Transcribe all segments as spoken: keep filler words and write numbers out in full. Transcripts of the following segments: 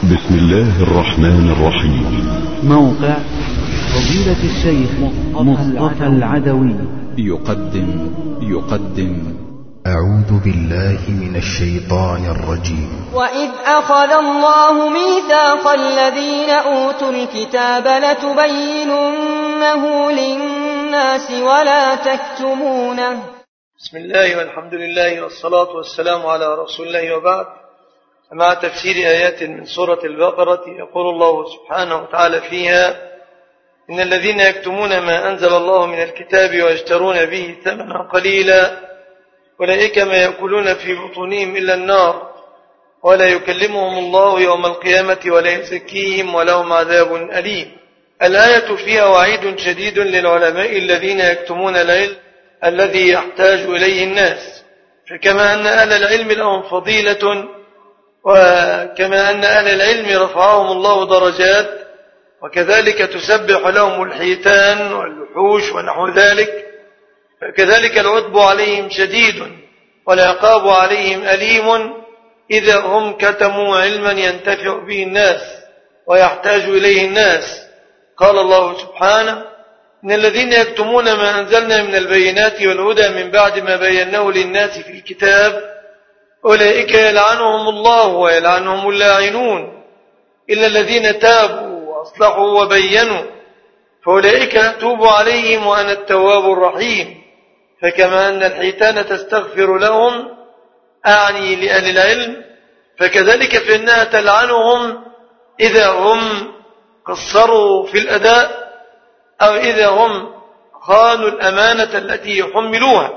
بسم الله الرحمن الرحيم. موقع فضيلة الشيخ مصطفى العدوي يقدم يقدم أعوذ بالله من الشيطان الرجيم. وإذ أخذ الله ميثاق الذين أوتوا الكتاب لتبيننه للناس ولا تكتمونه. بسم الله والحمد لله والصلاة والسلام على رسول الله، وبعد. مع تفسير آيات من سورة البقرة يقول الله سبحانه وتعالى فيها: إن الذين يكتمون ما أنزل الله من الكتاب ويشترون به ثمنا قليلا أولئك ما يأكلون في بطونهم إلا النار ولا يكلمهم الله يوم القيامة ولا يزكيهم ولهم عذاب أليم. الآية فيها وعيد شديد للعلماء الذين يكتمون العلم الذي يحتاج إليه الناس، فكما أن أهل العلم لهم فضيلة، وكما أن أهل العلم رفعهم الله درجات، وكذلك تسبح لهم الحيتان والوحوش ونحو ذلك، فكذلك العتب عليهم شديد والعقاب عليهم أليم إذا هم كتموا علما ينتفع به الناس ويحتاج إليه الناس. قال الله سبحانه: إن الذين يكتمون ما أنزلنا من البينات والهدى من بعد ما بيناه للناس في الكتاب أولئك يلعنهم الله ويلعنهم اللاعنون إلا الذين تابوا وأصلحوا وبينوا فأولئك أتوب عليهم وأنا التواب الرحيم. فكما أن الحيتان تستغفر لهم، أعني لأهل العلم، فكذلك فإنها تلعنهم إذا هم قصروا في الأداء أو إذا هم خانوا الأمانة التي يحملوها.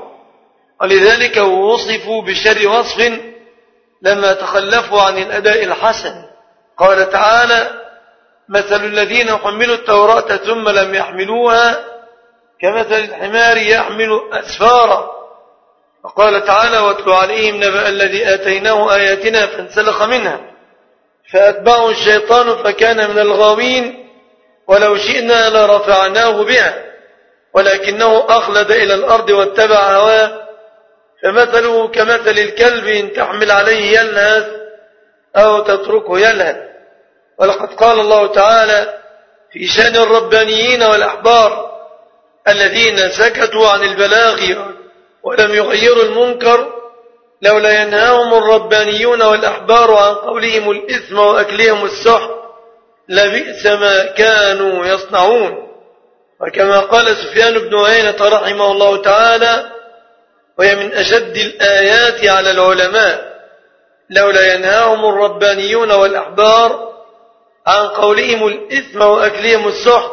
ولذلك وصفوا بشر وصف لما تخلفوا عن الأداء الحسن. قال تعالى: مثل الذين حملوا التوراة ثم لم يحملوها كمثل الحمار يحمل أسفارا. وقال تعالى: واتل عليهم نبأ الذي آتيناه آياتنا فانسلخ منها فأتبعه الشيطان فكان من الغاوين ولو شئنا لرفعناه بها ولكنه أخلد إلى الأرض واتبع هواه فمثله كمثل الكلب إن تحمل عليه يلهث أو تتركه يلهث. ولقد قال الله تعالى في شأن الربانيين والأحبار الذين سكتوا عن البلاغ ولم يغيروا المنكر: لولا ينهاهم الربانيون والأحبار عن قولهم الإثم وأكلهم السحت لبئس ما كانوا يصنعون. وكما قال سفيان بن عيينة رحمه الله تعالى: وهي من أشد الآيات على العلماء: لولا ينهاهم الربانيون والأحبار عن قولهم الإثم وأكلهم السحت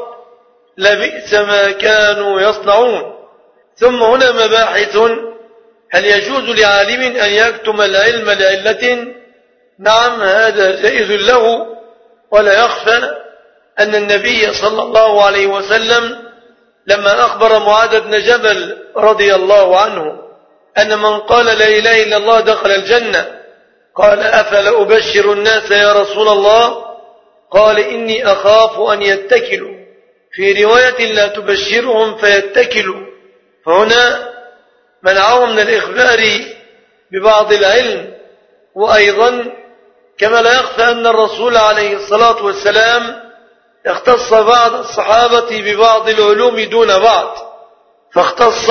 لبئس ما كانوا يصنعون. ثم هنا مباحث: هل يجوز لعالم أن يكتم العلم لعلة؟ نعم، هذا جائز له، ولا يخفى أن النبي صلى الله عليه وسلم لما أخبر معاذ بن جبل رضي الله عنه أن من قال لا إله إلا الله دخل الجنة قال: أفلا أبشر الناس يا رسول الله؟ قال: إني أخاف أن يتكلوا، في رواية لا تبشرهم فيتكلوا. فهنا منعهم من الإخبار ببعض العلم. وأيضا كما لا يخفى أن الرسول عليه الصلاة والسلام اختص بعض الصحابة ببعض العلوم دون بعض، فاختص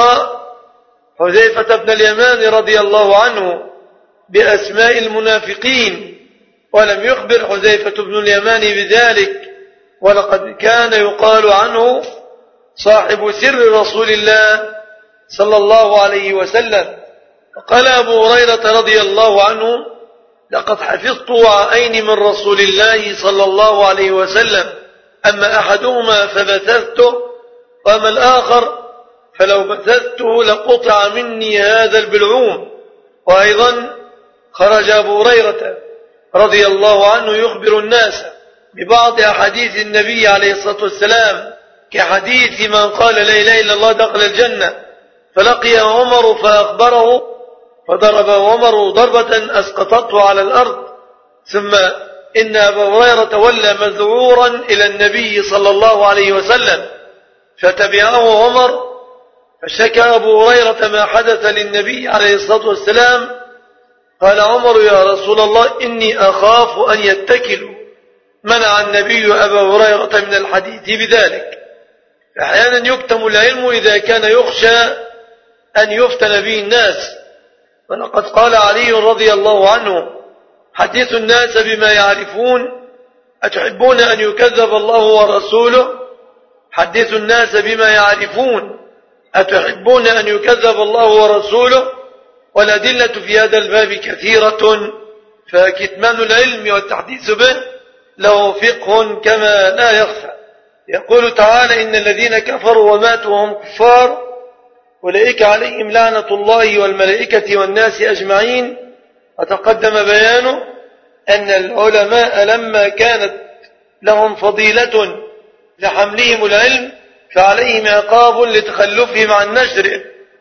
حذيفة بن اليمان رضي الله عنه بأسماء المنافقين ولم يخبر حذيفة بن اليمان بذلك، ولقد كان يقال عنه صاحب سر رسول الله صلى الله عليه وسلم. وقال أبو هريرة رضي الله عنه: لقد حفظت وعين من رسول الله صلى الله عليه وسلم، أما أحدهما فبثثته وأما الآخر فلو بثثته لقطع مني هذا البلعوم. وأيضا خرج أبو هريرة رضي الله عنه يخبر الناس ببعض أحاديث النبي عليه الصلاة والسلام، كحديث من قال لا إله إلا الله دخل الجنة، فلقي عمر فأخبره فضرب عمر ضربة أسقطته على الأرض، ثم إن أبا هريرة ولى مذعورا إلى النبي صلى الله عليه وسلم فتبعه عمر، فشكى أبو هريرة ما حدث للنبي عليه الصلاة والسلام. قال عمر: يا رسول الله إني أخاف أن يتكلوا، منع النبي أبا هريرة من الحديث بذلك. أحيانا يكتم العلم إذا كان يخشى أن يفتن به الناس، ولقد قال علي رضي الله عنه: حدثوا الناس بما يعرفون أتحبون أن يكذب الله ورسوله؟ حدثوا الناس بما يعرفون أتحبون أن يكذب الله ورسوله؟ والأدلة في هذا الباب كثيرة، فكتمان العلم والتحديث به له فقه كما لا يخفى. يقول تعالى: إن الذين كفروا وماتوا وهم كفار أولئك عليهم لعنة الله والملائكة والناس أجمعين. وتقدم بيانه أن العلماء لما كانت لهم فضيلة لحملهم العلم فعليهم عقاب لتخلفهم عن نشره،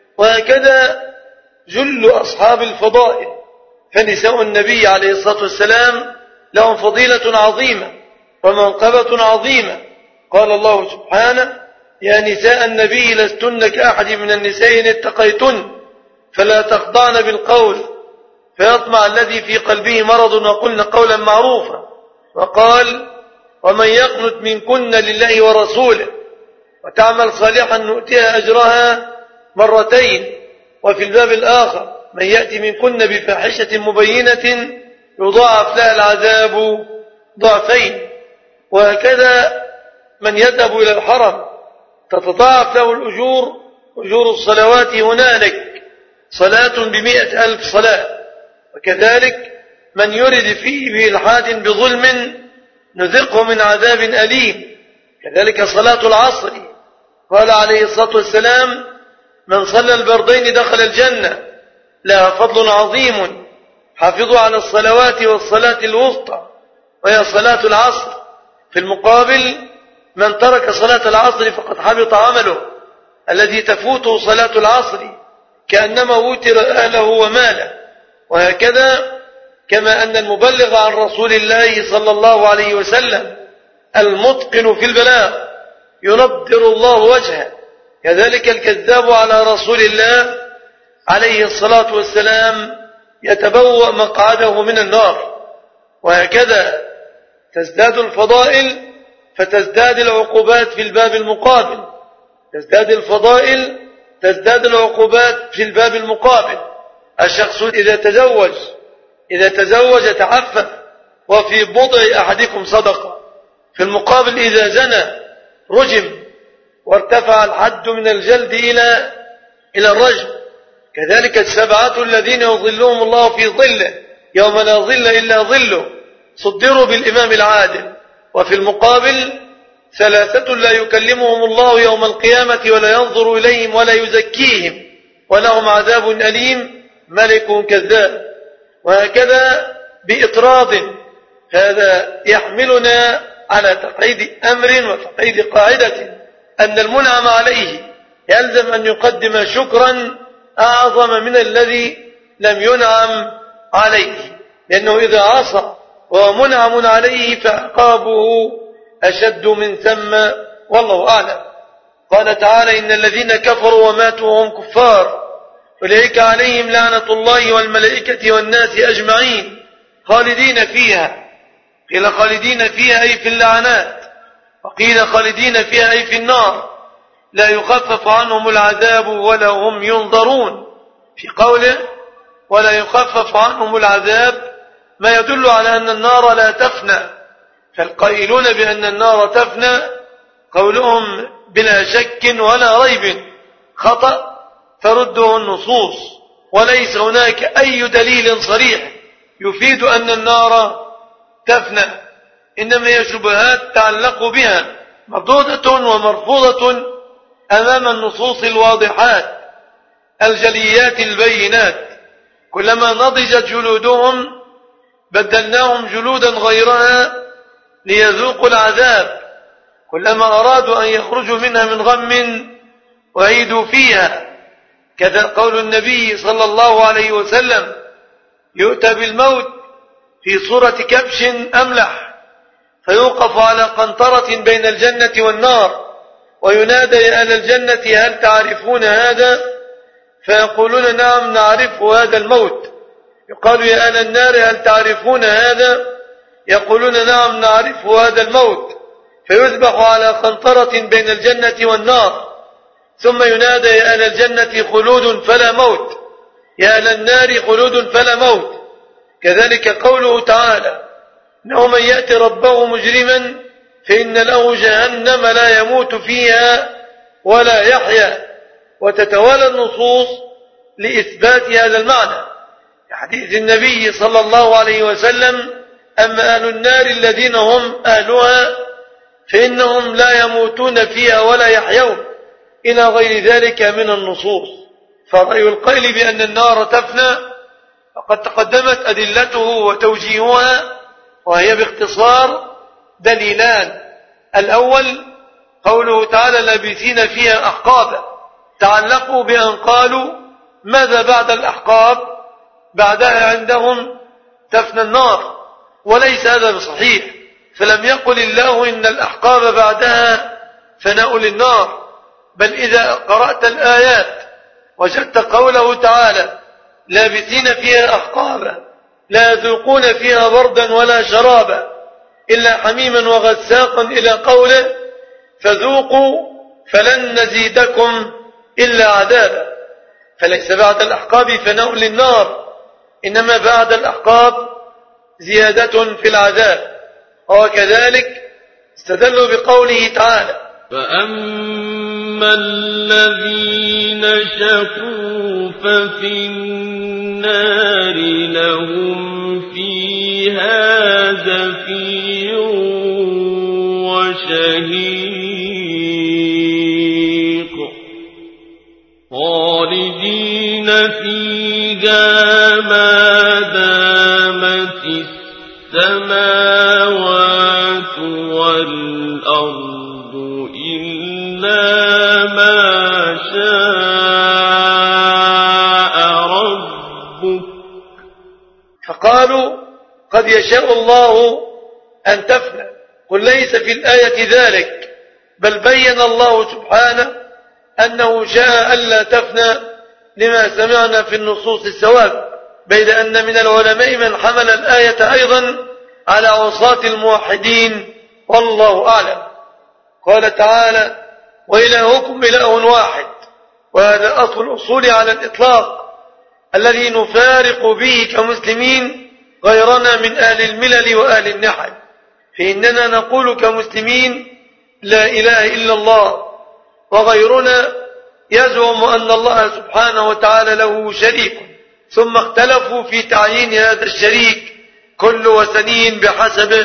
وهكذا جل أصحاب الفضائل، فنساء النبي عليه الصلاة والسلام لهم فضيلة عظيمة ومنقبة عظيمة. قال الله سبحانه: يا نساء النبي لستن كأحد من النساء إن اتقيتن فلا تخضعن بالقول فيطمع الذي في قلبه مرض وقلن قولا معروفا. وقال: ومن يقنت منكن لله ورسوله وتعمل صالحا نؤتها أجرها مرتين. وفي الباب الآخر: من يأتي منكن بفاحشة مبينة يضاعف لها العذاب ضعفين. وهكذا من يذهب إلى الحرم تتضاعف له الأجور، أجور الصلوات هنالك صلاة بمئة ألف صلاة. وكذلك من يرد فيه بإلحاد بظلم نذقه من عذاب أليم. كذلك صلاة العصر، قال عليه الصلاة والسلام: من صلى البردين دخل الجنة، لها فضل عظيم. حافظوا على الصلوات والصلاة الوسطى وهي صلاة العصر. في المقابل: من ترك صلاة العصر فقد حبط عمله الذي تفوته صلاة العصر كأنما وتر أهله وماله. وهكذا كما أن المبلغ عن رسول الله صلى الله عليه وسلم المتقن في البلاغ ينضر الله وجهه، كذلك الكذاب على رسول الله عليه الصلاة والسلام يتبوأ مقعده من النار. وهكذا تزداد الفضائل فتزداد العقوبات في الباب المقابل، تزداد الفضائل تزداد العقوبات في الباب المقابل. الشخص إذا تزوج إذا تزوج تعفف وفي بضع أحدكم صدقة. في المقابل إذا زنى رجم وارتفع الحد من الجلد إلى إلى الرجم. كذلك السبعة الذين يظلهم الله في ظله يوم لا ظل إلا ظله صدروا بالإمام العادل. وفي المقابل ثلاثة لا يكلمهم الله يوم القيامة ولا ينظر إليهم ولا يزكيهم ولهم عذاب أليم ملك كذاب. وهكذا بإطراد. هذا يحملنا على تقييد أمر وتقييد قاعدة أن المنعم عليه يلزم أن يقدم شكرا أعظم من الذي لم ينعم عليه، لأنه إذا عصى وهو منعم عليه فعقابه أشد من ثم، والله أعلم. قال تعالى: إن الذين كفروا وماتوا وهم كفار أولئك عليهم لعنة الله والملائكة والناس أجمعين خالدين فيها. قيل خالدين فيها أي في اللعنات، وقيل خالدين فيها أي في النار، لا يخفف عنهم العذاب ولا هم ينظرون. في قوله ولا يخفف عنهم العذاب ما يدل على أن النار لا تفنى. فالقائلون بأن النار تفنى قولهم بلا شك ولا ريب خطأ ترده النصوص، وليس هناك أي دليل صريح يفيد أن النار تفنى، إنما هي شبهات تعلق بها مردودة ومرفوضة أمام النصوص الواضحات الجليات البينات. كلما نضجت جلودهم بدلناهم جلودا غيرها ليذوقوا العذاب، كلما أرادوا أن يخرجوا منها من غم وعيدوا فيها. كذا قول النبي صلى الله عليه وسلم: يؤتى بالموت في صورة كبش أملح فيوقف على قنطرة بين الجنة والنار وينادى: يا أهل الجنة هل تعرفون هذا؟ فيقولون: نعم نعرف هذا الموت. يقال: يا أهل النار هل تعرفون هذا؟ يقولون نعم نعرف هذا الموت، فيذبح على قنطرة بين الجنة والنار، ثم ينادى يا أهل الجنة خلود فلا موت، يا أهل النار خلود فلا موت. كذلك قوله تعالى إنه من يأتي ربه مجرما فإن له جهنم لا يموت فيها ولا يحيا. وتتوالى النصوص لإثبات هذا المعنى، حديث النبي صلى الله عليه وسلم أما أهل النار الذين هم أهلها فإنهم لا يموتون فيها ولا يحيون، إلى غير ذلك من النصوص. فرأي القيل بأن النار تفنى فقد تقدمت أدلته وتوجيهها، وهي باختصار دليلان. الأول قوله تعالى لابثين فيها أحقابا، تعلقوا بأن قالوا ماذا بعد الأحقاب، بعدها عندهم تفنى النار، وليس هذا بصحيح، فلم يقل الله إن الأحقاب بعدها فناء للنار، بل إذا قرأت الآيات وجدت قوله تعالى لابثين فيها أحقابا لا يذوقون فيها بردا ولا شرابا إلا حميما وغساقا إلى قوله فذوقوا فلن نزيدكم إلا عذابا. فليس بعد الأحقاب فناء للنار، إنما بعد الأحقاب زيادة في العذاب. وكذلك استدلوا بقوله تعالى فأما الذين شقوا ففي النار لهم فيها زفير وشهيق خالدين فيها ما دامت السماوات والأرض إلا ما شاء ربك. فقالوا قد يشاء الله أن تفنى، قل ليس في الآية ذلك، بل بين الله سبحانه أنه شاء ألا تفنى لما سمعنا في النصوص السواب، بين أن من العلماء من حمل الآية أيضا على عصاة الموحدين والله أعلم. قال تعالى وإلهكم إله واحد، وهذا أصل الأصول على الإطلاق الذي نفارق به كمسلمين غيرنا من أهل الملل وأهل النحل، فإننا نقول كمسلمين لا إله إلا الله، وغيرنا يزعم أن الله سبحانه وتعالى له شريك، ثم اختلفوا في تعيين هذا الشريك، كل وثني بحسبه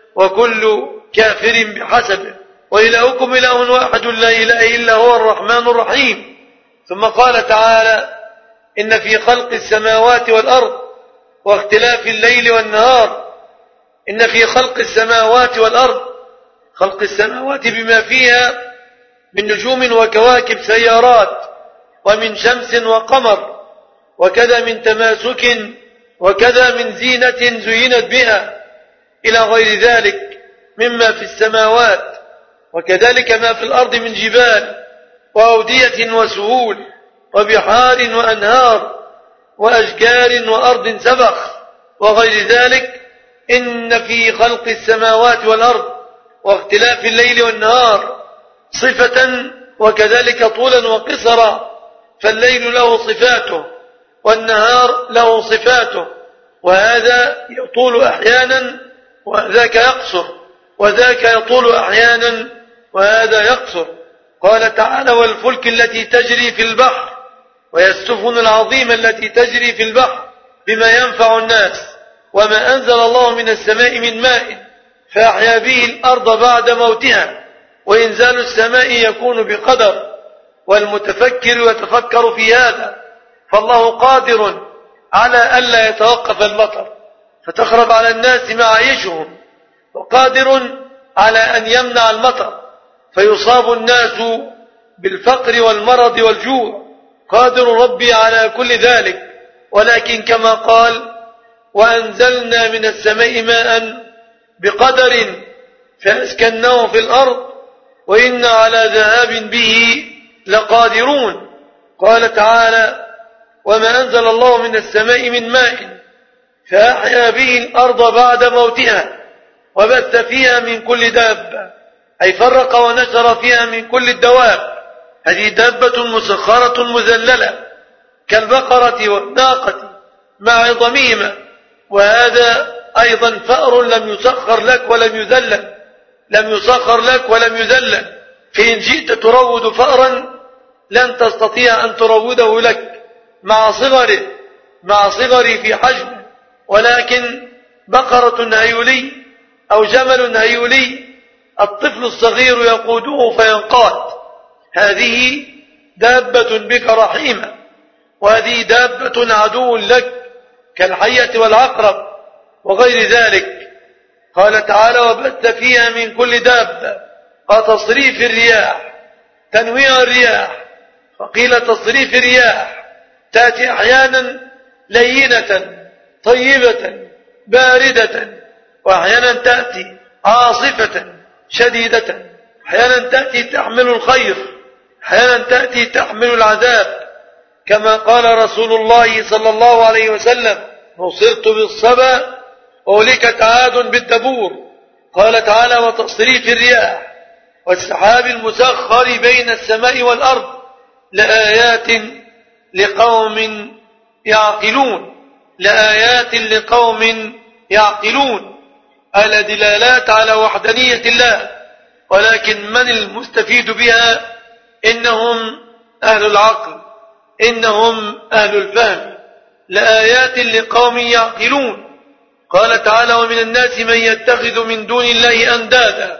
وكل كافر بحسبه. وإلهكم إله واحد لا إله إلا هو الرحمن الرحيم. ثم قال تعالى إن في خلق السماوات والأرض واختلاف الليل والنهار، إن في خلق السماوات والأرض، خلق السماوات بما فيها من نجوم وكواكب سيارات ومن شمس وقمر، وكذا من تماسك، وكذا من زينة زينت بها إلى غير ذلك مما في السماوات، وكذلك ما في الأرض من جبال وأودية وسهول وبحار وأنهار وأشجار وأرض سبخ وغير ذلك. إن في خلق السماوات والأرض واختلاف الليل والنهار صفة، وكذلك طولا وقصرا، فالليل له صفاته والنهار له صفاته، وهذا يطول أحيانا وذاك يقصر، وذاك يطول أحيانا وهذا يقصر. قال تعالى والفلك التي تجري في البحر والسفن العظيمة التي تجري في البحر بما ينفع الناس، وما أنزل الله من السماء من ماء فأحيا به الأرض بعد موتها، وإنزال السماء يكون بقدر، والمتفكر يتفكر في هذا، فالله قادر على ألا يتوقف المطر فتخرب على الناس معايشهم، وقادر على أن يمنع المطر فيصاب الناس بالفقر والمرض والجوع، قادر ربي على كل ذلك. ولكن كما قال وأنزلنا من السماء ماء بقدر فأسكناه في الأرض وإنا على ذهاب به لقادرون. قال تعالى وما أنزل الله من السماء من ماء فأحيا به الأرض بعد موتها وبث فيها من كل دابة، أي فرق ونشر فيها من كل الدواب. هذه دابة مسخرة مذللة كالبقرة والناقة مع عظمهما، وهذا أيضا فأر لم يسخر لك ولم يذلل، لم يسخر لك ولم يذلل. فإن جئت تروض فأرا لن تستطيع أن تروضه لك مع صغره مع صغره في حجمه، ولكن بقرة هيولي أو جمل هيولي الطفل الصغير يقوده فينقاد. هذه دابة بك رحيمة، وهذه دابة عدو لك كالحية والعقرب وغير ذلك. قال تعالى: وبث فيها من كل دابة. وتصريف الرياح، تنويع الرياح، وقيل تصريف الرياح تأتي أحيانا لينة طيبة باردة، وأحيانا تأتي عاصفة شديدة، أحيانا تأتي تحمل الخير، أحيانا تأتي تحمل العذاب، كما قال رسول الله صلى الله عليه وسلم: نصرت بالصبا وأهلكت عاد بالدبور. قال تعالى: وتصريف الرياح والسحاب المسخر بين السماء والأرض لآيات لقوم يعقلون لآيات لقوم يعقلون على دلالات على وحدانية الله، ولكن من المستفيد بها؟ إنهم أهل العقل، إنهم أهل الفهم. لآيات لقوم يعقلون. قال تعالى: ومن الناس من يتخذ من دون الله أندادا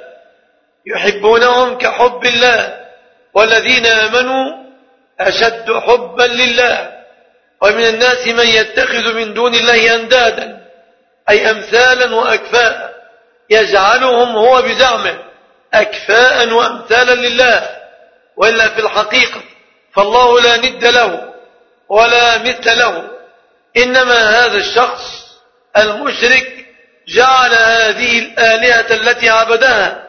يحبونهم كحب الله والذين آمنوا أشد حبا لله. ومن الناس من يتخذ من دون الله أندادا أي أمثالا وأكفاء، يجعلهم هو بزعمه أكفاء وأمثالا لله، وإلا في الحقيقة فالله لا ند له ولا مثل له. إنما هذا الشخص المشرك جعل هذه الآلهة التي عبدها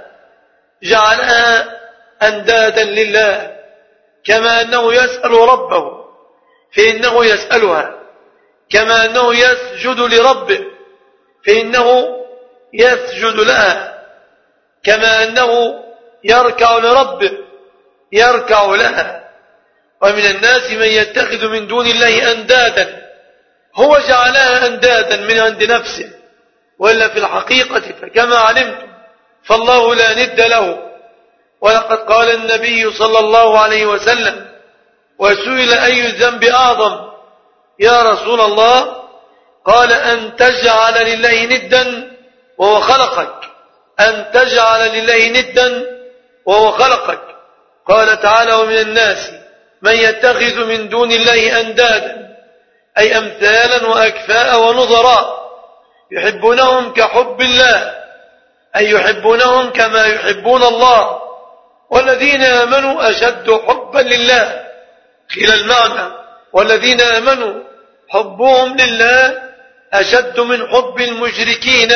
جعلها أندادا لله، كما أنه يسأل ربه فإنه يسألها، كما أنه يسجد لربه فإنه يسجد لها، كما أنه يركع لربه يركع لها. ومن الناس من يتخذ من دون الله أندادا، هو جعلها أندادا من عند نفسه، وإلا في الحقيقة فكما علمتم فالله لا ند له. ولقد قال النبي صلى الله عليه وسلم: وسئل أي الذنب أعظم يا رسول الله؟ قال: أن تجعل لله ندا وهو خلقك، أن تجعل لله ندا وهو خلقك. قال تعالى: ومن الناس من يتخذ من دون الله أندادا أي أمثالا وأكفاء ونظراء يحبونهم كحب الله، أي يحبونهم كما يحبون الله، والذين آمنوا أشد حبا لله. قيل المعنى: والذين آمنوا حبهم لله أشد من حب المشركين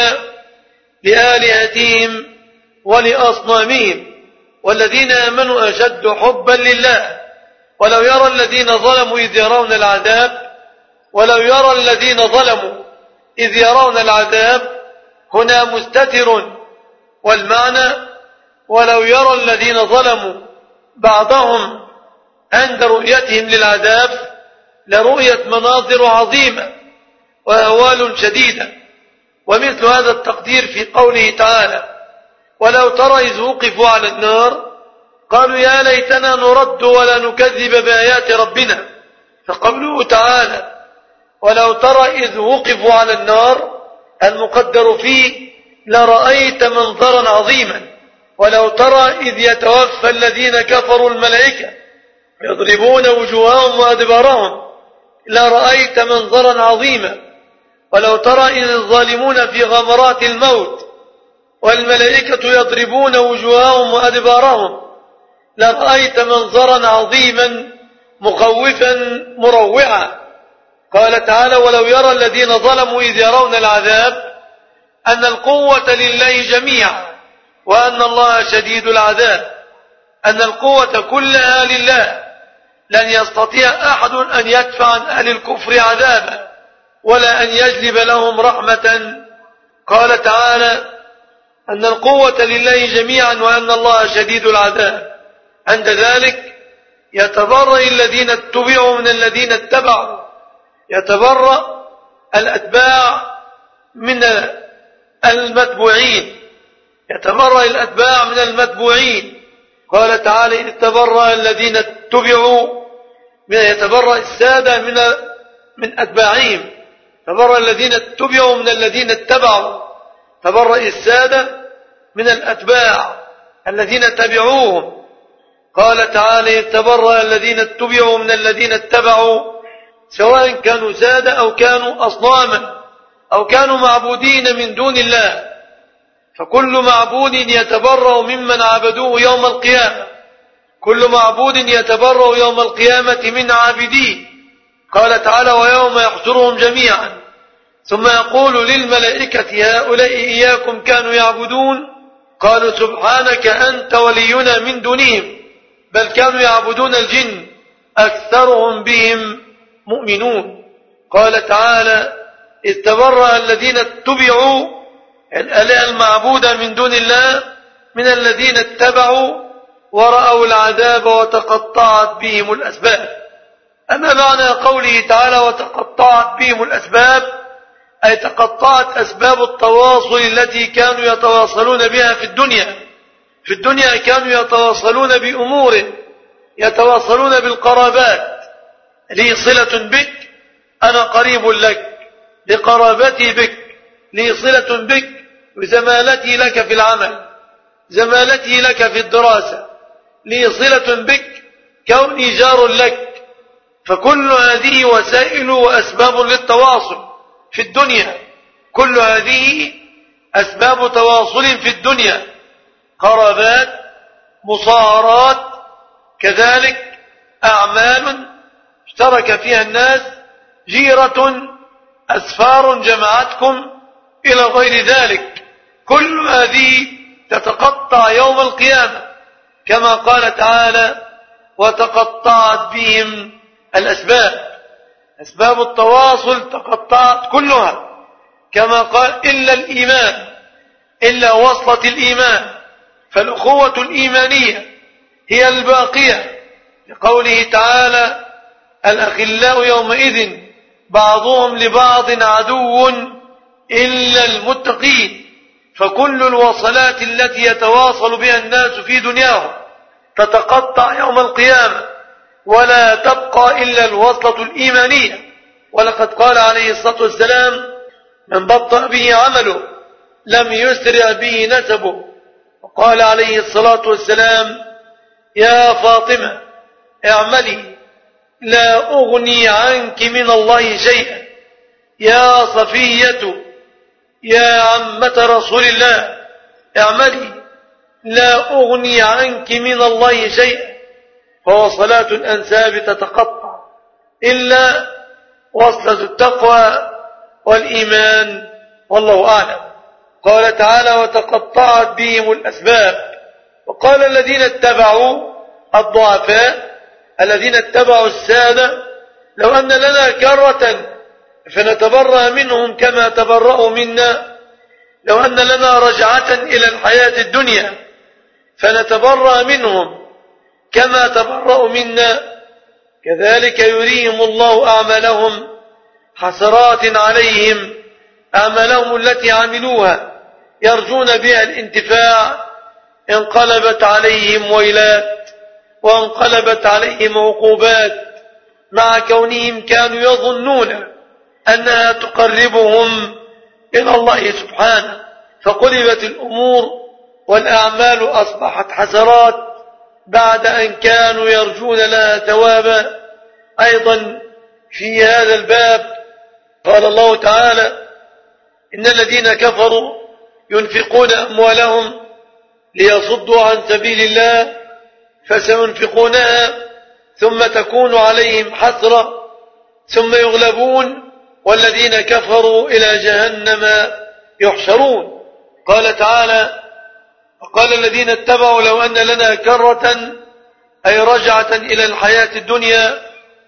لآلهتهم ولأصنامهم. والذين آمنوا أشد حبا لله. ولو يرى الذين ظلموا إذ يرون العذاب ولو يرى الذين ظلموا إذ يرون العذاب هنا مستتر، والمعنى: ولو يرى الذين ظلموا بعضهم عند رؤيتهم للعذاب لرؤية مناظر عظيمة وأهوال شديدة. ومثل هذا التقدير في قوله تعالى: ولو ترى إذ وقفوا على النار قالوا يا ليتنا نرد ولا نكذب بآيات ربنا. فقوله تعالى: ولو ترى إذ وقفوا على النار المقدر فيه لرأيت منظرا عظيما. ولو ترى إذ يتوفى الذين كفروا الملائكة يضربون وجوههم وأدبارهم لرأيت منظرا عظيما. ولو ترى إذ الظالمون في غمرات الموت والملائكة يضربون وجوههم وأدبارهم لرأيت منظرا عظيما مخوفا مروعا. قال تعالى: ولو يرى الذين ظلموا إذ يرون العذاب أن القوة لله جميعا وأن الله شديد العذاب، أن القوة كلها لله، لن يستطيع أحد أن يدفع عن أهل الكفر عذابا ولا أن يجلب لهم رحمة. قال تعالى: أن القوة لله جميعا وأن الله شديد العذاب. عند ذلك يتبرأ الذين اتبعوا من الذين اتبعوا، يتبرأ الأتباع من المتبوعين، يتبرأ الأتباع من المتبوعين. قال تعالى: إذ تبرأ الذين اتبعوا، يتبرأ السادة من من أتباعهم، تبرأ الذين اتبعوا من الذين اتبعوا، تبرأ السادة من الأتباع الذين تبعوهم. قال تعالى: إذ تبرأ الذين اتبعوا من الذين اتبعوا، سواء كانوا سادة أو كانوا أصناما أو كانوا معبودين من دون الله، فكل معبود يتبرأ ممن عبدوه يوم القيامة، كل معبود يتبرأ يوم القيامة من عابديه. قال تعالى: ويوم يحشرهم جميعا ثم يقول للملائكة هؤلاء إياكم كانوا يعبدون، قالوا سبحانك أنت ولينا من دونهم بل كانوا يعبدون الجن أكثرهم بهم مؤمنون. قال تعالى: إذ تبرأ الذين اتبعوا، الآلهة المعبودة من دون الله، من الذين اتبعوا ورأوا العذاب وتقطعت بهم الأسباب. أما معنى قوله تعالى: وتقطعت بهم الأسباب، أي تقطعت أسباب التواصل التي كانوا يتواصلون بها في الدنيا. في الدنيا كانوا يتواصلون بأمور، يتواصلون بالقرابات، لي صلة بك أنا قريب لك، لقرابتي بك، لي صلة بك، وزمالتي لك في العمل، زمالتي لك في الدراسة، لي صلة بك كوني جار لك. فكل هذه وسائل وأسباب للتواصل في الدنيا، كل هذه أسباب تواصل في الدنيا، قرابات، مصارات، كذلك أعمال اشترك فيها الناس، جيرة، أسفار جمعتكم إلى غير ذلك. كل هذه تتقطع يوم القيامة، كما قال تعالى: وتقطعت بهم الأسباب، أسباب التواصل تقطعت كلها، كما قال: إلا الإيمان، إلا وصلة الإيمان، فالأخوة الإيمانية هي الباقية، لقوله تعالى: الأخلاء يومئذ بعضهم لبعض عدو إلا المتقين. فكل الوصلات التي يتواصل بها الناس في دنياهم تتقطع يوم القيامة، ولا تبقى إلا الوصلة الإيمانية. ولقد قال عليه الصلاة والسلام: من بطأ به عمله لم يسرع به نسبه. وقال عليه الصلاة والسلام: يا فاطمة اعملي لا أغني عنك من الله شيئا. يا صفية يا عمة رسول الله اعملي لا أغني عنك من الله شيئا. فوصلات الأنساب تتقطع إلا وصلة التقوى والإيمان، والله أعلم. قال تعالى: وتقطعت بهم الأسباب. وقال الذين اتبعوا الضعفاء، الذين اتبعوا السادة: لو أن لنا كرة فنتبرأ منهم كما تبرأوا منا، لو أن لنا رجعة إلى الحياة الدنيا فنتبرأ منهم كما تبرأوا منا، كذلك يريهم الله أعمالهم حسرات عليهم، أعمالهم التي عملوها يرجون بها الانتفاع، انقلبت عليهم ويلات وانقلبت عليهم عقوبات، مع كونهم كانوا يظنون أنها تقربهم إلى الله سبحانه، فقلبت الأمور والأعمال أصبحت حسرات بعد أن كانوا يرجون لها ثوابا. أيضا في هذا الباب قال الله تعالى: إن الذين كفروا ينفقون أموالهم ليصدوا عن سبيل الله فسينفقونها ثم تكون عليهم حسرة ثم يغلبون والذين كفروا إلى جهنم يحشرون. قال تعالى: وقال الذين اتبعوا لو أن لنا كرة، أي رجعة إلى الحياة الدنيا،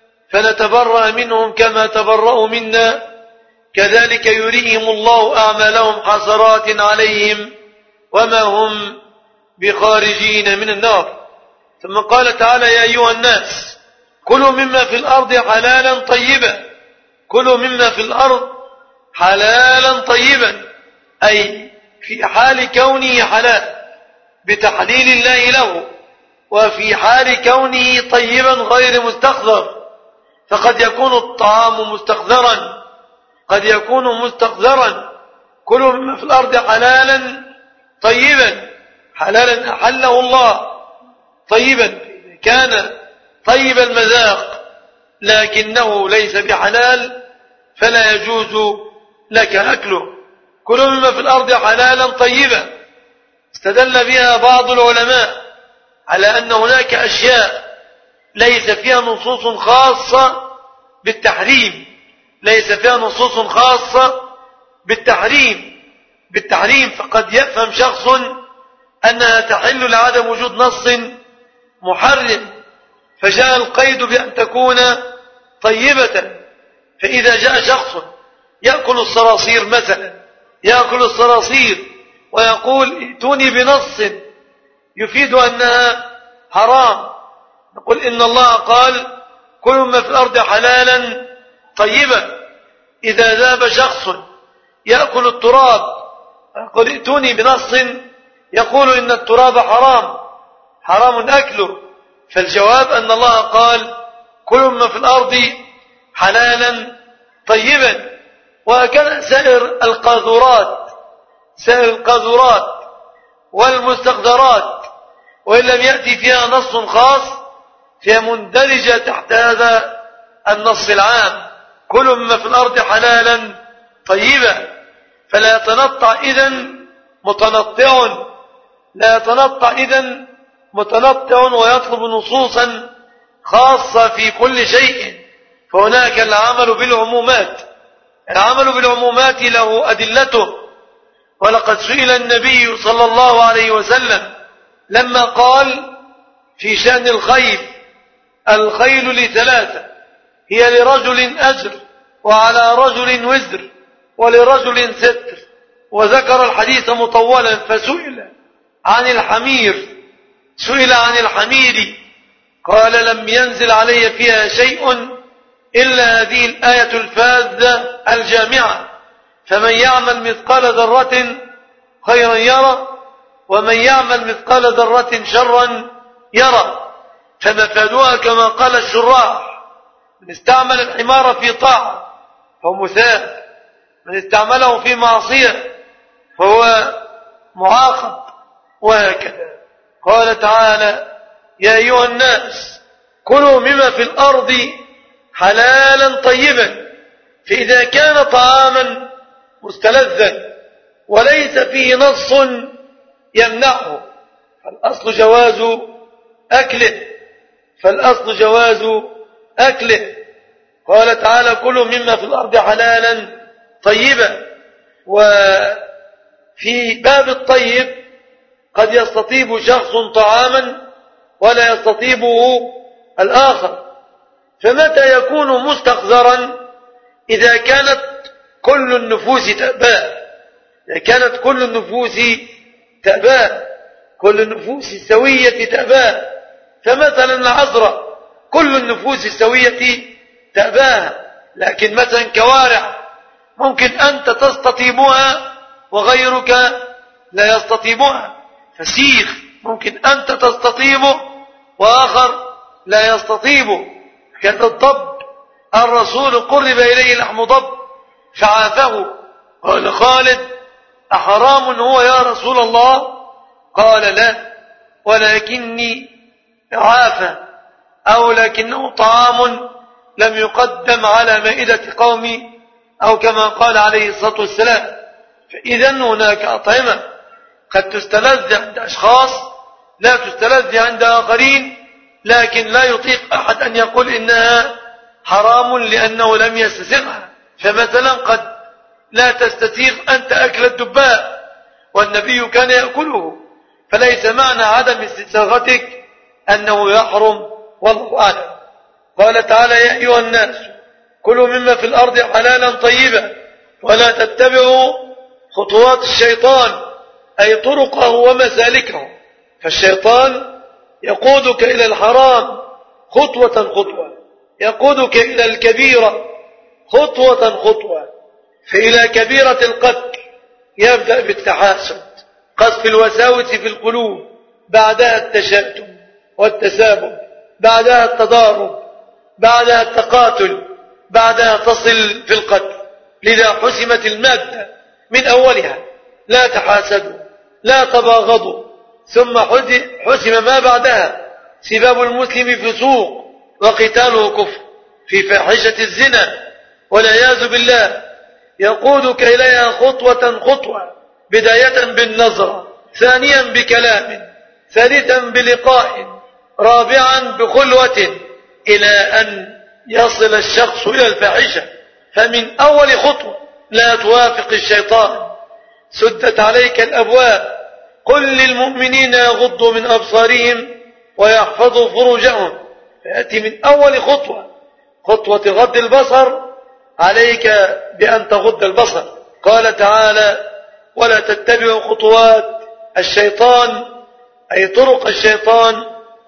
فنتبرأ منهم كما تبرأوا منا، كذلك يريهم الله أعمالهم حسرات عليهم وما هم بخارجين من النار. ثم قال تعالى يا أيها الناس كلوا مما في الأرض حلالا طيبا، كلوا مما في الأرض حلالا طيبا، أي في حال كونه حلال بتحليل الله له، وفي حال كونه طيبا غير مستقذر. فقد يكون الطعام مستقذرا، قد يكون مستقذرا. كلوا مما في الأرض حلالا طيبا، حلالا أحله الله طيبا، كان طيب المذاق لكنه ليس بحلال فلا يجوز لك أكله. كلوا مما في الأرض حلالا طيبا. استدل بها بعض العلماء على أن هناك أشياء ليس فيها نصوص خاصة بالتحريم، ليس فيها نصوص خاصة بالتحريم بالتحريم فقد يفهم شخص أنها تحل لعدم وجود نص محرم، فجاء القيد بأن تكون طيبة. فإذا جاء شخص يأكل الصراصير مثلا، يأكل الصراصير ويقول ائتوني بنص يفيد أنها حرام، نقول إن الله قال كل ما في الأرض حلالا طيبا. إذا ذهب شخص يأكل التراب يقول ائتوني بنص يقول إن التراب حرام، حرام أكله، فالجواب أن الله قال كل ما في الأرض حلالا طيبا. وكان سائر القاذورات، سائر القاذورات والمستقذرات وإن لم يأتي فيها نص خاص فهي مندرجة تحت هذا النص العام كل ما في الأرض حلالا طيبا. فلا يتنطع إذن متنطع، لا يتنطع إذن متنطع ويطلب نصوصا خاصة في كل شيء. فهناك العمل بالعمومات، العمل بالعمومات له أدلته. ولقد سئل النبي صلى الله عليه وسلم لما قال في شأن الخيل الخيل لثلاثة، هي لرجل أجر وعلى رجل وزر ولرجل ستر، وذكر الحديث مطولا. فسئل عن الحمير، سئل عن الحمير قال لم ينزل علي فيها شيء إلا هذه الآية الفاذة الجامعة، فمن يعمل مثقال ذرة خيرا يرى ومن يعمل مثقال ذرة شرا يرى. فمفادها كما قال الشراح من استعمل الحمار في طاعة فهو مثاب، من استعمله في معصية فهو معاقب، وهكذا. قال تعالى يا أيها الناس كلوا مما في الأرض حلالا طيبا. فإذا كان طعاما مستلذا وليس فيه نص يمنعه فالأصل جواز أكله، فالأصل جواز أكله. قال تعالى كلوا مما في الأرض حلالا طيبا. وفي باب الطيب قد يستطيب شخص طعاما ولا يستطيبه الآخر. فمتى يكون مستقذرا؟ إذا كانت كل النفوس تأباه، إذا كانت كل النفوس تأباه، كل النفوس السوية تأباه. فمثلا العذراء كل النفوس السوية تأباها، لكن مثلا كوارع ممكن أنت تستطيبها وغيرك لا يستطيبها. فسيخ ممكن أنت تستطيبه وآخر لا يستطيبه. كذا الضب، الرسول قرب إليه لحم ضب فعافه، قال خالد أحرام هو يا رسول الله؟ قال لا ولكني عافى، أو لكنه طعام لم يقدم على مائدة قومي، أو كما قال عليه الصلاة والسلام. فإذا هناك أطعمة قد تستلذ عند أشخاص لا تستلذ عند آخرين، لكن لا يطيق أحد أن يقول إنها حرام لأنه لم يستسغها. فمثلا قد لا تستسيغ أنت أكل الدباء والنبي كان يأكله، فليس معنى عدم استساغتك أنه يحرم، والله أعلم. قال تعالى يا أيها الناس كلوا مما في الأرض حلالا طيبا ولا تتبعوا خطوات الشيطان أي طرقه ومسالكه. فالشيطان يقودك إلى الحرام خطوة خطوة، يقودك إلى الكبيرة خطوة خطوة. فإلى كبيرة القتل يبدأ بالتحاسد، قذف الوساوس في القلوب، بعدها التشاتم والتسابق، بعدها التضارب، بعدها التقاتل، بعدها تصل في القتل. لذا حسمت المادة من أولها، لا تحاسدوا لا تباغضوا. ثم حسم ما بعدها، سباب المسلم فسوق وقتاله كفر، في فاحشة الزنا والعياذ بالله، يقودك إليها خطوة خطوة، بداية بالنظرة، ثانيا بكلام، ثالثا بلقاء، رابعا بخلوة، إلى أن يصل الشخص إلى الفاحشة. فمن أول خطوة لا توافق الشيطان، سدت عليك الأبواب، قل للمؤمنين يغضوا من أبصارهم ويحفظوا فروجهم. فيأتي من أول خطوة، خطوة غض البصر، عليك بأن تغض البصر. قال تعالى: ولا تتبعوا خطوات الشيطان، أي طرق الشيطان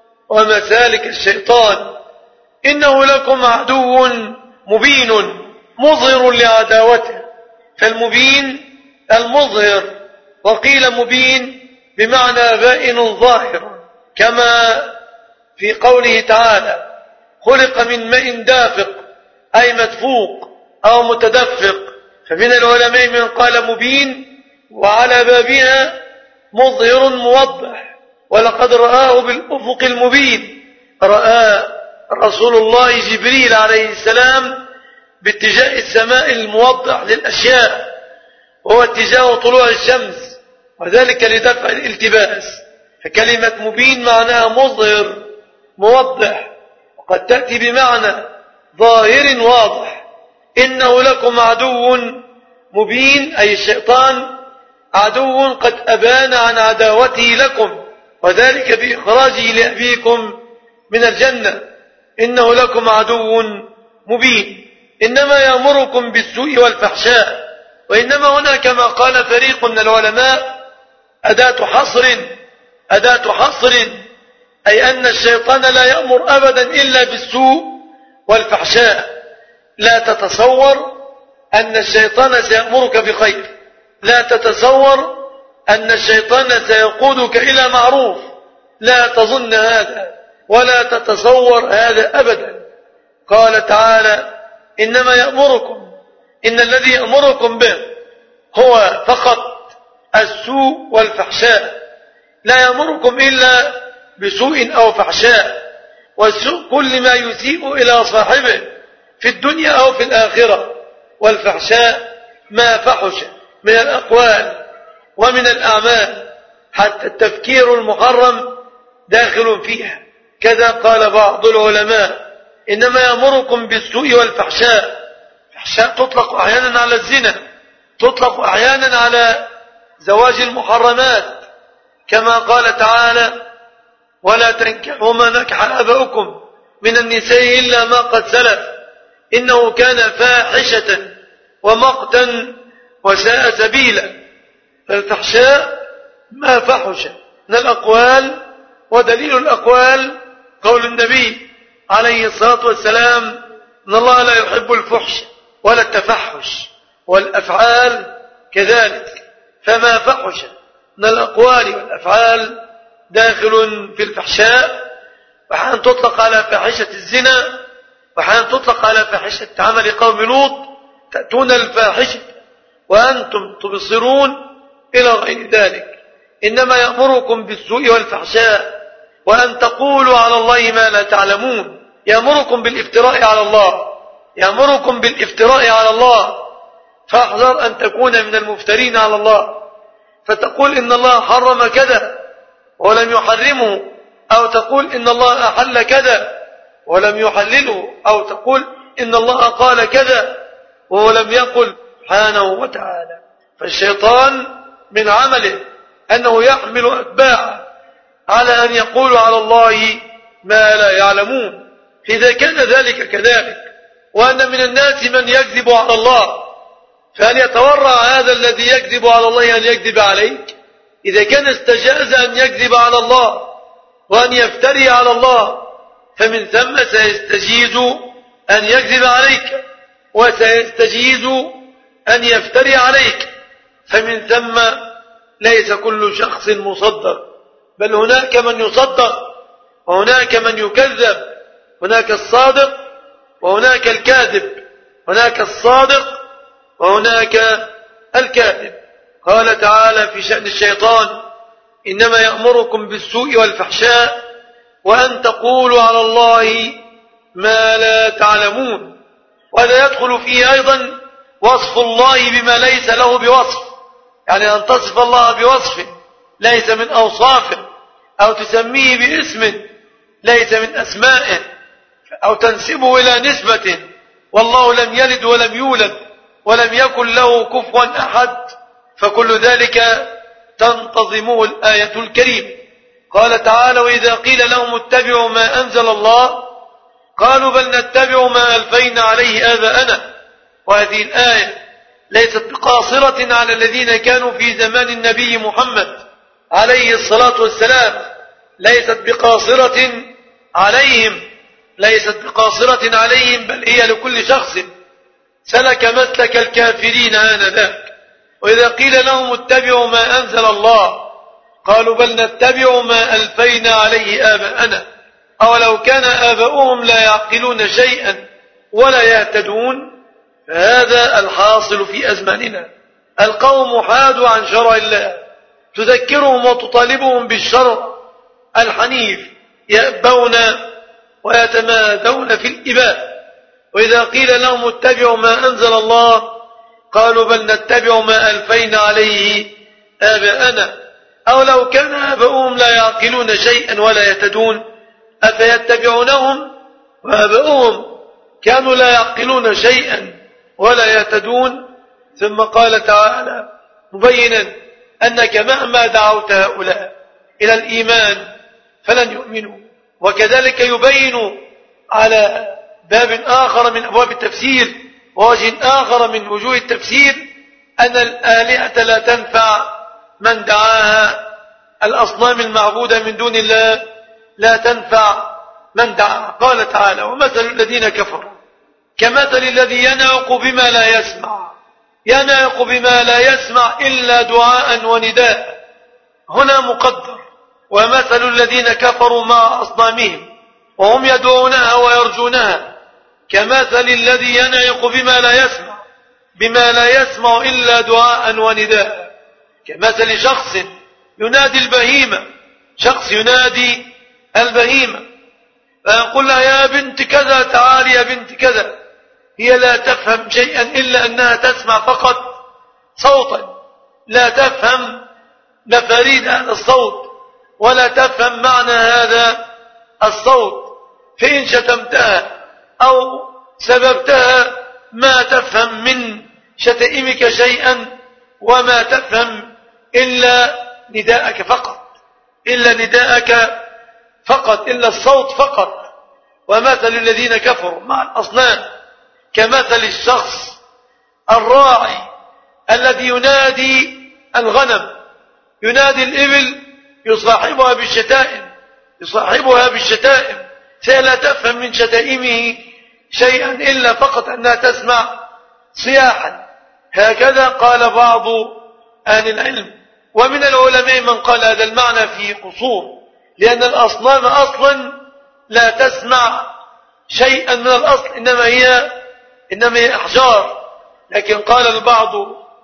ومسالك الشيطان، إنه لكم عدو مبين مظهر لعداوته. فالمبين المظهر، وقيل مبين بمعنى بائن ظاهر، كما في قوله تعالى: خلق من ماء دافق، أي مدفوق أو متدفق. فمن العلماء من قال مبين، وعلى بابها مظهر موضح. ولقد رآه بالأفق المبين، رأى رسول الله جبريل عليه السلام باتجاه السماء الموضح للأشياء، وهو اتجاه طلوع الشمس، وذلك لدفع الالتباس. فكلمة مبين معناها مظهر موضح، وقد تأتي بمعنى ظاهر واضح. إنه لكم عدو مبين، أي الشيطان عدو قد أبان عن عداوته لكم، وذلك بإخراجه لأبيكم من الجنة. إنه لكم عدو مبين، إنما يأمركم بالسوء والفحشاء. وإنما هنا كما قال فريق من العلماء أداة حصر، أداة حصر، أي أن الشيطان لا يأمر أبدا إلا بالسوء والفحشاء. لا تتصور أن الشيطان سيأمرك بخير، لا تتصور أن الشيطان سيقودك إلى معروف، لا تظن هذا ولا تتصور هذا أبدا. قال تعالى: إنما يأمركم، إن الذي يأمركم به هو فقط السوء والفحشاء، لا يأمركم إلا بسوء أو فحشاء. والسوء كل ما يسيء إلى صاحبه في الدنيا أو في الآخرة، والفحشاء ما فحش من الأقوال ومن الأعمال، حتى التفكير المحرم داخل فيها. كذا قال بعض العلماء: إنما يأمركم بالسوء والفحشاء. فحشاء تطلق أحيانا على الزنا، تطلق أحيانا على زواج المحرمات، كما قال تعالى: ولا تنكحوا ما نكح آباؤكم من النساء إلا ما قد سلف إنه كان فاحشة ومقتا وساء سبيلا. فالفحشاء ما فحش من الأقوال، ودليل الأقوال قول النبي عليه الصلاة والسلام: إن الله لا يحب الفحش ولا التفحش، والأفعال كذلك. فما فحش من الأقوال والأفعال داخل في الفحشاء. وحين تطلق على فاحشة الزنا، وحين تطلق على فاحشة عمل قوم لوط. تأتون الفاحشة وأنتم تبصرون إلى غير ذلك. إنما يأمركم بالسوء والفحشاء وأن تقولوا على الله ما لا تعلمون. يأمركم بالافتراء على الله، يأمركم بالافتراء على الله. فاحذر أن تكون من المفترين على الله، فتقول إن الله حرم كذا ولم يحرمه، أو تقول إن الله أحل كذا ولم يحلله، أو تقول إن الله قال كذا وهو لم يقل سبحانه وتعالى. فالشيطان من عمله أنه يحمل أتباعه على أن يقولوا على الله ما لا يعلمون. إذا كان ذلك كذلك، وأن من الناس من يكذب على الله، فهل يتورع هذا الذي يكذب على الله أن يكذب عليك؟ إذا كان استجاز أن يكذب على الله وأن يفتري على الله، فمن ثم سيستجيز أن يكذب عليك وسيستجيز أن يفتري عليك. فمن ثم ليس كل شخص مصدق، بل هناك من يصدق وهناك من يكذب. هناك الصادق وهناك الكاذب، هناك الصادق وهناك الكاذب. قال تعالى في شأن الشيطان: إنما يأمركم بالسوء والفحشاء وأن تقولوا على الله ما لا تعلمون. وهذا يدخل فيه أيضا وصف الله بما ليس له بوصف، يعني أن تصف الله بوصف ليس من أوصافه، أو تسميه باسم ليس من أسمائه، أو تنسبه إلى نسبة، والله لم يلد ولم يولد ولم يكن له كفوا أحد، فكل ذلك تنتظمه الآية الكريمة. قال تعالى: وإذا قيل لهم اتبعوا ما أنزل الله قالوا بل نتبع ما ألفينا عليه آباءنا. وهذه الآية ليست بقاصرة على الذين كانوا في زمان النبي محمد عليه الصلاة والسلام، ليست بقاصرة عليهم ليست بقاصرة عليهم بل هي لكل شخص سلك مسلك الكافرين آنذاك. وإذا قيل لهم اتبعوا ما أنزل الله قالوا بل نتبع ما ألفينا عليه آباءنا أولو كان آباؤهم لا يعقلون شيئا ولا يهتدون. فهذا الحاصل في أزماننا، القوم حادوا عن شرع الله، تذكرهم وتطالبهم بالشرع الحنيف، يأبون ويتمادون في الإباء. وإذا قيل لهم اتبعوا ما أنزل الله قالوا بل نتبع ما ألفينا عليه آباءنا أولو كان آباؤهم لا يعقلون شيئا ولا يهتدون. أفيتبعونهم وآباؤهم كانوا لا يعقلون شيئا ولا يهتدون. ثم قال تعالى مبينا أنك مهما دعوت هؤلاء إلى الإيمان فلن يؤمنوا. وكذلك يبين على باب آخر من أبواب التفسير ووجه آخر من وجوه التفسير أن الآلهة لا تنفع من دعاها، الأصنام المعبودة من دون الله لا تنفع من دعاها. قال تعالى: ومثل الذين كفروا كمثل الذي ينعق بما لا يسمع ينعق بما لا يسمع إلا دعاء ونداء. هنا مقدر: ومثل الذين كفروا مع أصنامهم وهم يدعونها ويرجونها كمثل الذي ينعق بما لا يسمع بما لا يسمع إلا دعاء ونداء. كمثل شخص ينادي البهيمة، شخص ينادي البهيمة فيقول لها: يا بنت كذا تعالي يا بنت كذا. هي لا تفهم شيئا إلا أنها تسمع فقط صوتا، لا تفهم مفاريد هذا الصوت ولا تفهم معنى هذا الصوت. فإن شتمتها أو سببتها ما تفهم من شتائمك شيئا، وما تفهم إلا نداءك فقط إلا نداءك فقط إلا الصوت فقط. ومثل الذين كفروا مع الأصنام كمثل الشخص الراعي الذي ينادي الغنم، ينادي الإبل، يصاحبها بالشتائم يصاحبها بالشتائم فلا تفهم من شتائمه شيئا إلا فقط أنها تسمع صياحا. هكذا قال بعض أهل العلم، ومن العلماء من قال هذا المعنى في قصور، لأن الأصنام أصلا لا تسمع شيئا من الأصل، إنما هي إنما هي أحجار. لكن قال البعض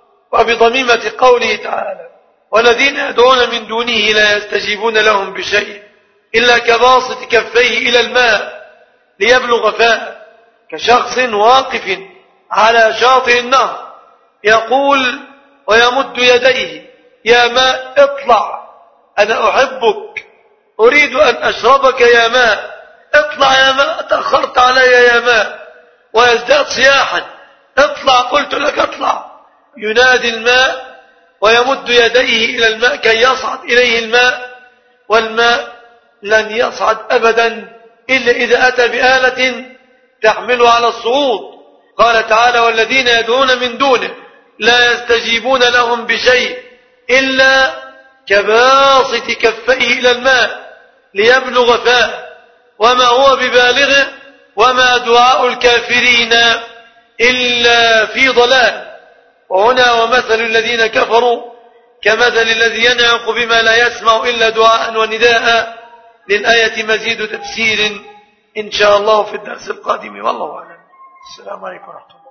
وبضميمة قوله تعالى: والذين يدعون من دونه لا يستجيبون لهم بشيء إلا كباسط كفيه إلى الماء ليبلغ فاه، كشخص واقف على شاطئ النهر يقول ويمد يديه: يا ماء اطلع، أنا أحبك، أريد أن أشربك يا ماء، اطلع يا ماء، تأخرت علي يا ماء. ويزداد صياحا: اطلع، قلت لك اطلع. ينادي الماء ويمد يديه إلى الماء كي يصعد إليه الماء، والماء لن يصعد أبدا إلا إذا أتى بآلة تحمله على الصعود. قال تعالى: والذين يدعون من دونه لا يستجيبون لهم بشيء إلا كباسط كفيه إلى الماء ليبلغ فاه وما هو ببالغه وما دعاء الكافرين إلا في ضلال. وهنا ومثل الذين كفروا كمثل الذي ينعق بما لا يسمع إلا دعاء ونداء. للآية مزيد تفسير إن شاء الله في الدرس القادم، والله أعلم. السلام عليكم ورحمة الله.